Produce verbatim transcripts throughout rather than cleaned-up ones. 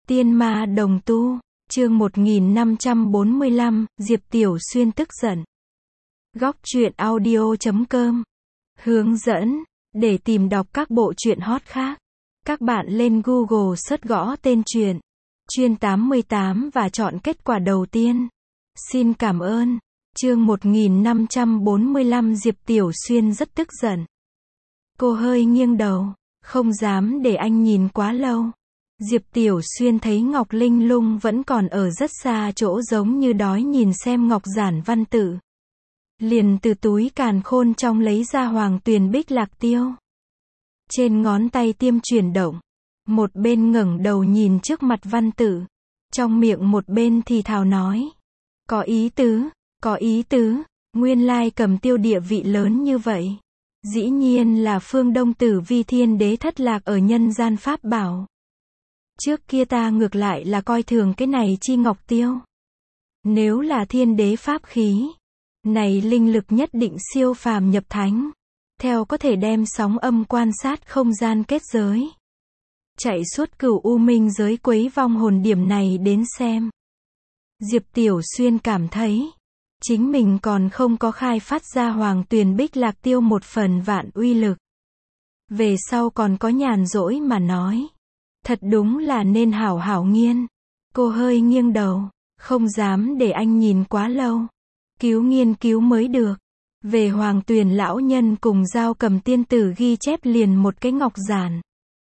Tiên ma đồng tu, chương một nghìn năm trăm bốn mươi lăm, Diệp Tiểu Xuyên tức giận. Góc truyện audio chấm com. Hướng dẫn, để tìm đọc các bộ truyện hot khác. Các bạn lên Google search gõ tên truyện, Chuyên tám mươi tám và chọn kết quả đầu tiên. Xin cảm ơn. Chương một nghìn năm trăm bốn mươi lăm Diệp Tiểu Xuyên rất tức giận. Cô hơi nghiêng đầu, không dám để anh nhìn quá lâu. Diệp Tiểu Xuyên thấy Ngọc Linh Lung vẫn còn ở rất xa chỗ, giống như đói nhìn xem ngọc giản văn tự. Liền từ túi càn khôn trong lấy ra Hoàng Tuyền Bích Lạc Tiêu. Trên ngón tay tiêm chuyển động, một bên ngẩng đầu nhìn trước mặt văn tự, trong miệng một bên thì thào nói: có ý tứ, có ý tứ, nguyên lai cầm tiêu địa vị lớn như vậy. Dĩ nhiên là phương Đông Tử Vi Thiên Đế thất lạc ở nhân gian pháp bảo. Trước kia ta ngược lại là coi thường cái này chi ngọc tiêu. Nếu là thiên đế pháp khí, này linh lực nhất định siêu phàm nhập thánh. Theo có thể đem sóng âm quan sát không gian kết giới. Chạy suốt cửu u minh giới quấy vong hồn, điểm này đến xem. Diệp Tiểu Xuyên cảm thấy, chính mình còn không có khai phát ra Hoàng Tuyền Bích Lạc Tiêu một phần vạn uy lực. Về sau còn có nhàn rỗi mà nói. Thật đúng là nên hảo hảo nghiên. Cô hơi nghiêng đầu, không dám để anh nhìn quá lâu. Cứu nghiên cứu mới được. Về Hoàng Tuyền lão nhân cùng Giao Cầm tiên tử ghi chép liền một cái ngọc giản.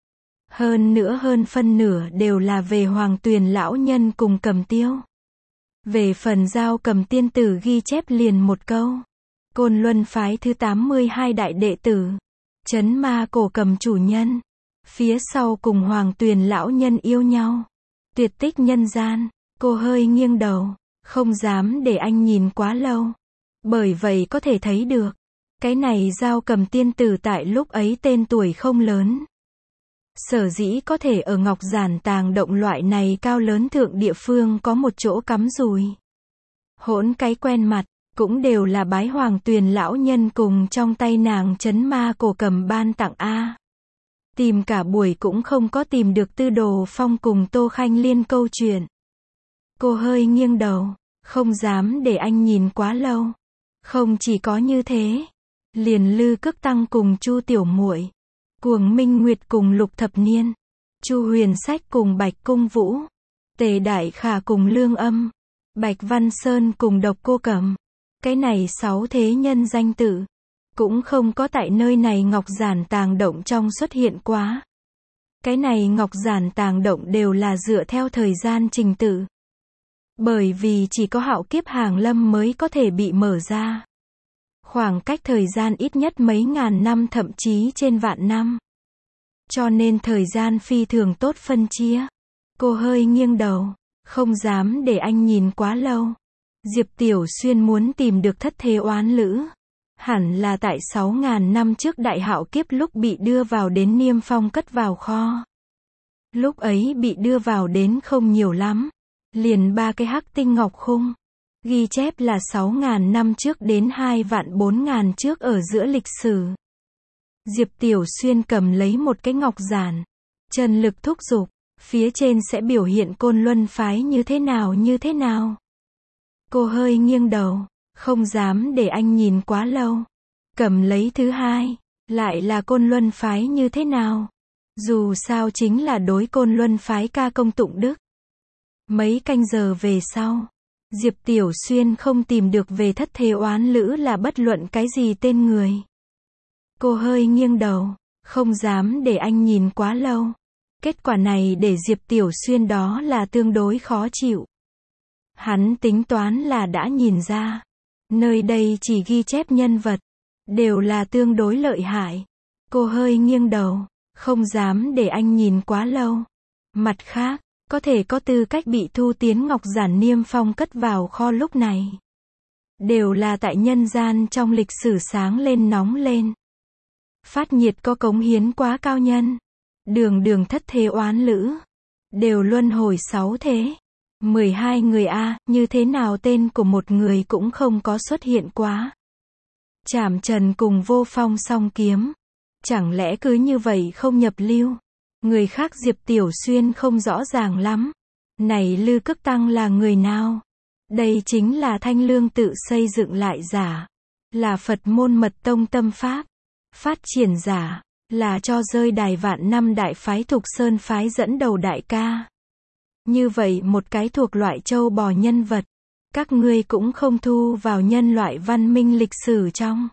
Hơn nữa hơn phân nửa đều là về Hoàng Tuyền lão nhân cùng Cầm Tiêu. Về phần Giao Cầm tiên tử ghi chép liền một câu: Côn Luân phái thứ tám mươi hai đại đệ tử, Trấn Ma Cổ Cầm chủ nhân. Phía sau cùng Hoàng Tuyền lão nhân yêu nhau, tuyệt tích nhân gian. Cô hơi nghiêng đầu, không dám để anh nhìn quá lâu. Bởi vậy có thể thấy được, cái này Giao Cầm tiên tử tại lúc ấy tên tuổi không lớn. Sở dĩ có thể ở ngọc giản tàng động loại này cao lớn thượng địa phương có một chỗ cắm rùi. Hỗn cái quen mặt, cũng đều là bái Hoàng Tuyền lão nhân cùng trong tay nàng Trấn Ma Cổ Cầm ban tặng a. Tìm cả buổi cũng không có tìm được Tư Đồ Phong cùng Tô Khanh Liên câu chuyện. Cô hơi nghiêng đầu, không dám để anh nhìn quá lâu. Không chỉ có như thế, liền Lư Cức Tăng cùng Chu Tiểu Muội, Cuồng Minh Nguyệt cùng Lục Thập Niên, Chu Huyền Sách cùng Bạch Cung Vũ, Tề Đại Khả cùng Lương Âm, Bạch Văn Sơn cùng Độc Cô Cẩm. Cái này sáu thế nhân danh tự cũng không có tại nơi này ngọc giản tàng động trong xuất hiện quá. Cái này ngọc giản tàng động đều là dựa theo thời gian trình tự. Bởi vì chỉ có hạo kiếp hàng lâm mới có thể bị mở ra. Khoảng cách thời gian ít nhất mấy ngàn năm, thậm chí trên vạn năm. Cho nên thời gian phi thường tốt phân chia. Cô hơi nghiêng đầu, không dám để anh nhìn quá lâu. Diệp Tiểu Xuyên muốn tìm được thất thế oán lữ. Hẳn là tại sáu ngàn năm trước đại hạo kiếp lúc bị đưa vào đến Niêm Phong cất vào kho. Lúc ấy bị đưa vào đến không nhiều lắm. Liền ba cái hắc tinh ngọc khung. Ghi chép là sáu ngàn năm trước đến hai vạn bốn ngàn trước ở giữa lịch sử. Diệp Tiểu Xuyên cầm lấy một cái ngọc giản. Trần lực thúc giục. Phía trên sẽ biểu hiện Côn Luân phái như thế nào như thế nào. Cô hơi nghiêng đầu, không dám để anh nhìn quá lâu. Cầm lấy thứ hai, lại là Côn Luân phái như thế nào. Dù sao chính là đối Côn Luân phái ca công tụng đức. Mấy canh giờ về sau, Diệp Tiểu Xuyên không tìm được về thất thế oán lữ là bất luận cái gì tên người. Cô hơi nghiêng đầu, không dám để anh nhìn quá lâu. Kết quả này để Diệp Tiểu Xuyên đó là tương đối khó chịu. Hắn tính toán là đã nhìn ra. Nơi đây chỉ ghi chép nhân vật, đều là tương đối lợi hại. Cô hơi nghiêng đầu, không dám để anh nhìn quá lâu. Mặt khác, có thể có tư cách bị thu tiến ngọc giản Niêm Phong cất vào kho lúc này. Đều là tại nhân gian trong lịch sử sáng lên nóng lên. Phát nhiệt có cống hiến quá cao nhân. Đường đường thất thế oán lữ. Đều luân hồi sáu thế. mười hai người a, như thế nào tên của một người cũng không có xuất hiện quá. Trảm Trần cùng Vô Phong song kiếm. Chẳng lẽ cứ như vậy không nhập lưu. Người khác Diệp Tiểu Xuyên không rõ ràng lắm. Này Lư Cức Tăng là người nào? Đây chính là Thanh Lương tự xây dựng lại giả. Là Phật môn mật tông tâm pháp. Phát triển giả. Là cho rơi đài vạn năm đại phái Thục Sơn phái dẫn đầu đại ca. Như vậy một cái thuộc loại châu bò nhân vật. Các ngươi cũng không thu vào nhân loại văn minh lịch sử trong.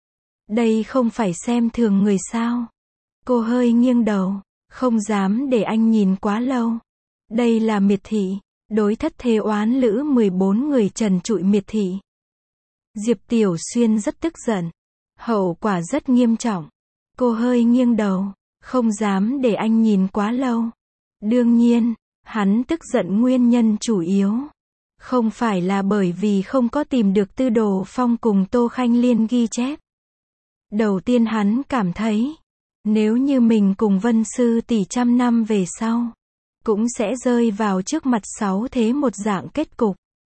Đây không phải xem thường người sao. Cô hơi nghiêng đầu. Không dám để anh nhìn quá lâu. Đây là miệt thị. Đối thất thế oán lữ mười bốn người trần trụi miệt thị. Diệp Tiểu Xuyên rất tức giận. Hậu quả rất nghiêm trọng. Cô hơi nghiêng đầu. Không dám để anh nhìn quá lâu. Đương nhiên, hắn tức giận nguyên nhân chủ yếu. Không phải là bởi vì không có tìm được Tư Đồ Phong cùng Tô Khanh Liên ghi chép. Đầu tiên hắn cảm thấy. Nếu như mình cùng Vân Sư tỷ trăm năm về sau. Cũng sẽ rơi vào trước mặt sáu thế một dạng kết cục.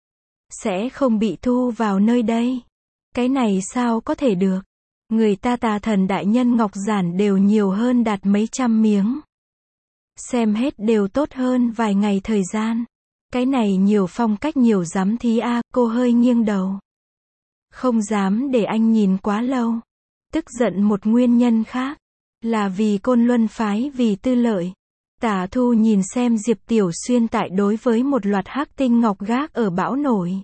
Sẽ không bị thu vào nơi đây. Cái này sao có thể được. Người ta Tà Thần đại nhân ngọc giản đều nhiều hơn đạt mấy trăm miếng. Xem hết đều tốt hơn vài ngày thời gian. Cái này nhiều phong cách nhiều dám thí a. Cô hơi nghiêng đầu. Không dám để anh nhìn quá lâu. Tức giận một nguyên nhân khác. Là vì Côn Luân phái vì tư lợi. Tả Thu nhìn xem Diệp Tiểu Xuyên tại đối với một loạt hắc tinh ngọc gác ở bão nổi.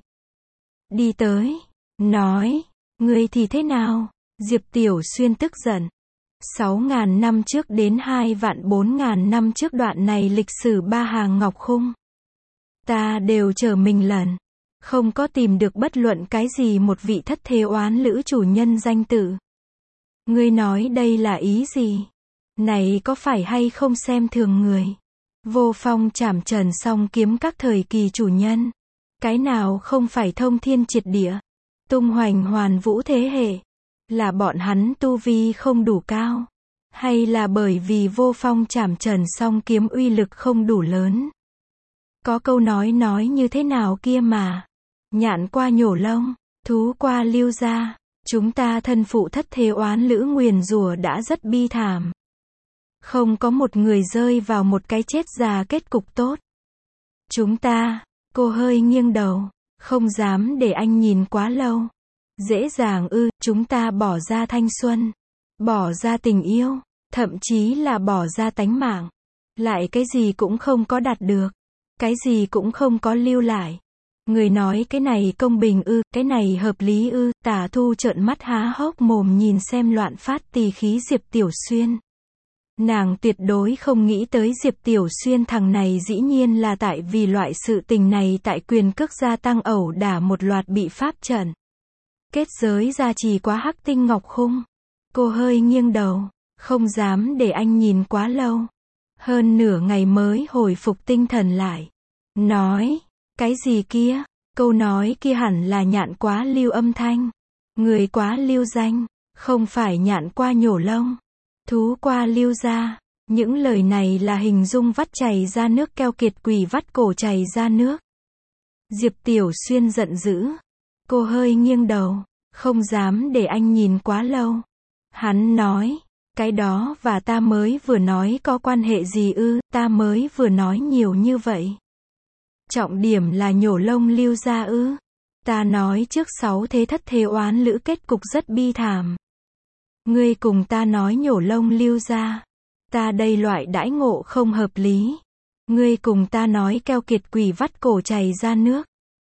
Đi tới. Nói. Ngươi thì thế nào? Diệp Tiểu Xuyên tức giận. Sáu ngàn năm trước đến hai vạn bốn ngàn năm trước đoạn này lịch sử ba hàng ngọc khung. Ta đều chờ mình lần. Không có tìm được bất luận cái gì một vị thất thế oán lữ chủ nhân danh tự. Ngươi nói đây là ý gì? Này có phải hay không xem thường người? Vô Phong Trảm Trần song kiếm các thời kỳ chủ nhân. Cái nào không phải thông thiên triệt địa? Tung hoành hoàn vũ thế hệ. Là bọn hắn tu vi không đủ cao? Hay là bởi vì Vô Phong Trảm Trần song kiếm uy lực không đủ lớn? Có câu nói nói như thế nào kia mà. Nhạn qua nhổ lông, thú qua lưu ra. Chúng ta thân phụ thất thế oán lữ nguyền rủa đã rất bi thảm. Không có một người rơi vào một cái chết già kết cục tốt. Chúng ta, cô hơi nghiêng đầu, không dám để anh nhìn quá lâu. Dễ dàng ư, chúng ta bỏ ra thanh xuân, bỏ ra tình yêu, thậm chí là bỏ ra tánh mạng. Lại cái gì cũng không có đạt được, cái gì cũng không có lưu lại. Người nói cái này công bình ư, cái này hợp lý ư. Tả Thu trợn mắt há hốc mồm nhìn xem loạn phát tỳ khí Diệp Tiểu Xuyên. Nàng tuyệt đối không nghĩ tới Diệp Tiểu Xuyên thằng này dĩ nhiên là tại vì loại sự tình này tại quyền cước gia tăng ẩu đả một loạt bị pháp trận. Kết giới gia trì quá hắc tinh ngọc khung. Cô hơi nghiêng đầu, không dám để anh nhìn quá lâu. Hơn nửa ngày mới hồi phục tinh thần lại. Nói, cái gì kia? Câu nói kia hẳn là nhạn quá lưu âm thanh. Người quá lưu danh, không phải nhạn qua nhổ lông. Thú qua lưu ra. Những lời này là hình dung vắt chảy ra nước keo kiệt quỷ vắt cổ chảy ra nước. Diệp Tiểu Xuyên giận dữ. Cô hơi nghiêng đầu, không dám để anh nhìn quá lâu. Hắn nói, cái đó và ta mới vừa nói có quan hệ gì ư, ta mới vừa nói nhiều như vậy. Trọng điểm là nhổ lông lưu ra ư. Ta nói trước sáu thế thất thế oán lữ kết cục rất bi thảm. Ngươi cùng ta nói nhổ lông lưu ra. Ta đây loại đãi ngộ không hợp lý. Ngươi cùng ta nói keo kiệt quỷ vắt cổ chảy ra nước.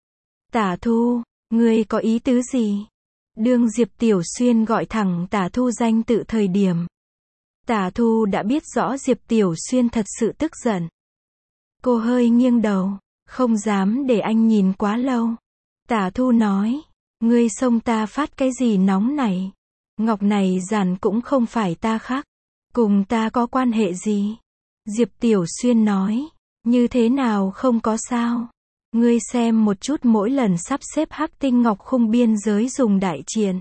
Tả Thu, ngươi có ý tứ gì? Đương Diệp Tiểu Xuyên gọi thẳng Tả Thu danh tự thời điểm. Tả Thu đã biết rõ Diệp Tiểu Xuyên thật sự tức giận. Cô hơi nghiêng đầu, không dám để anh nhìn quá lâu. Tả Thu nói, ngươi xông ta phát cái gì nóng này? Ngọc này giản cũng không phải ta khác. Cùng ta có quan hệ gì? Diệp Tiểu Xuyên nói, như thế nào không có sao? Ngươi xem một chút mỗi lần sắp xếp hắc tinh ngọc khung biên giới dùng đại triện,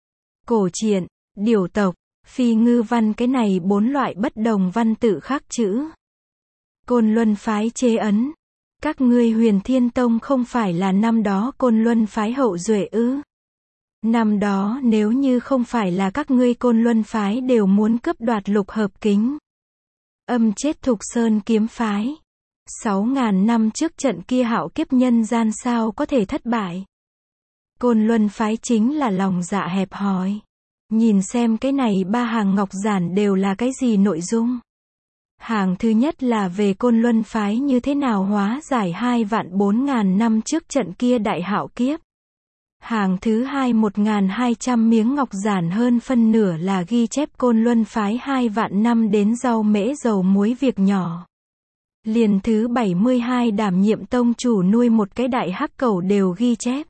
cổ triện, điểu tộc, phi ngư văn cái này bốn loại bất đồng văn tự khắc chữ. Côn Luân phái chế ấn. Các ngươi Huyền Thiên Tông không phải là năm đó Côn Luân phái hậu duệ ư? Năm đó nếu như không phải là các ngươi Côn Luân phái đều muốn cướp đoạt lục hợp kính. Âm chết Thục Sơn kiếm phái. Sáu ngàn năm trước trận kia hạo kiếp nhân gian sao có thể thất bại. Côn Luân phái chính là lòng dạ hẹp hòi. Nhìn xem cái này ba hàng ngọc giản đều là cái gì nội dung. Hàng thứ nhất là về Côn Luân phái như thế nào hóa giải hai vạn bốn ngàn năm trước trận kia đại hạo kiếp. Hàng thứ hai một ngàn hai trăm miếng ngọc giản hơn phân nửa là ghi chép Côn Luân phái hai vạn năm đến rau mễ dầu muối việc nhỏ. Liền thứ bảy mươi hai đảm nhiệm tông chủ nuôi một cái đại hắc cẩu đều ghi chép.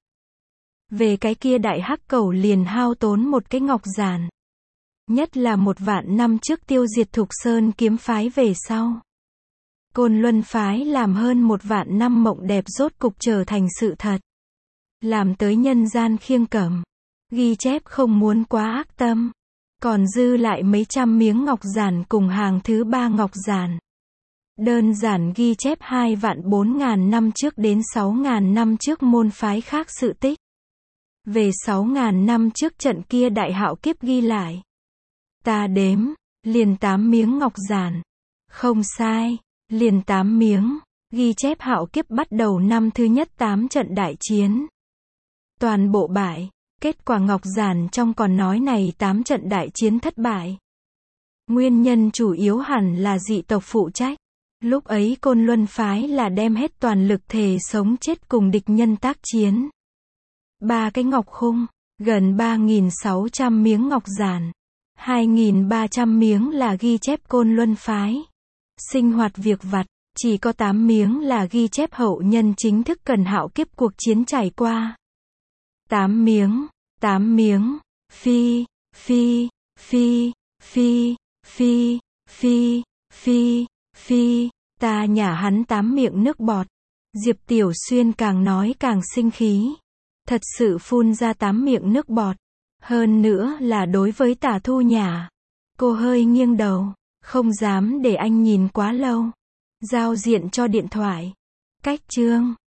Về cái kia đại hắc cẩu liền hao tốn một cái ngọc giản. Nhất là một vạn năm trước tiêu diệt Thục Sơn kiếm phái về sau. Côn Luân phái làm hơn một vạn năm mộng đẹp rốt cục trở thành sự thật. Làm tới nhân gian khiêng cẩm. Ghi chép không muốn quá ác tâm. Còn dư lại mấy trăm miếng ngọc giản cùng hàng thứ ba ngọc giản. Đơn giản ghi chép hai vạn bốn ngàn năm trước đến sáu ngàn năm trước môn phái khác sự tích. Về sáu ngàn năm trước trận kia đại hạo kiếp ghi lại. Ta đếm, liền tám miếng ngọc giản. Không sai, liền tám miếng, ghi chép hạo kiếp bắt đầu năm thứ nhất tám trận đại chiến. Toàn bộ bại, kết quả ngọc giản trong còn nói này tám trận đại chiến thất bại. Nguyên nhân chủ yếu hẳn là dị tộc phụ trách. Lúc ấy Côn Luân phái là đem hết toàn lực thề sống chết cùng địch nhân tác chiến. Ba cái ngọc khung, gần ba nghìn sáu trăm miếng ngọc giản. hai nghìn ba trăm miếng là ghi chép Côn Luân phái. Sinh hoạt việc vặt, chỉ có tám miếng là ghi chép hậu nhân chính thức cần hạo kiếp cuộc chiến trải qua. tám miếng, tám miếng, phi, phi, phi, phi, phi, phi, phi, phi, ta nhả hắn tám miệng nước bọt. Diệp Tiểu Xuyên càng nói càng sinh khí. Thật sự phun ra tám miệng nước bọt. Hơn nữa là đối với Tả Thu nhả. Cô hơi nghiêng đầu, không dám để anh nhìn quá lâu. Giao diện cho điện thoại. Cách chương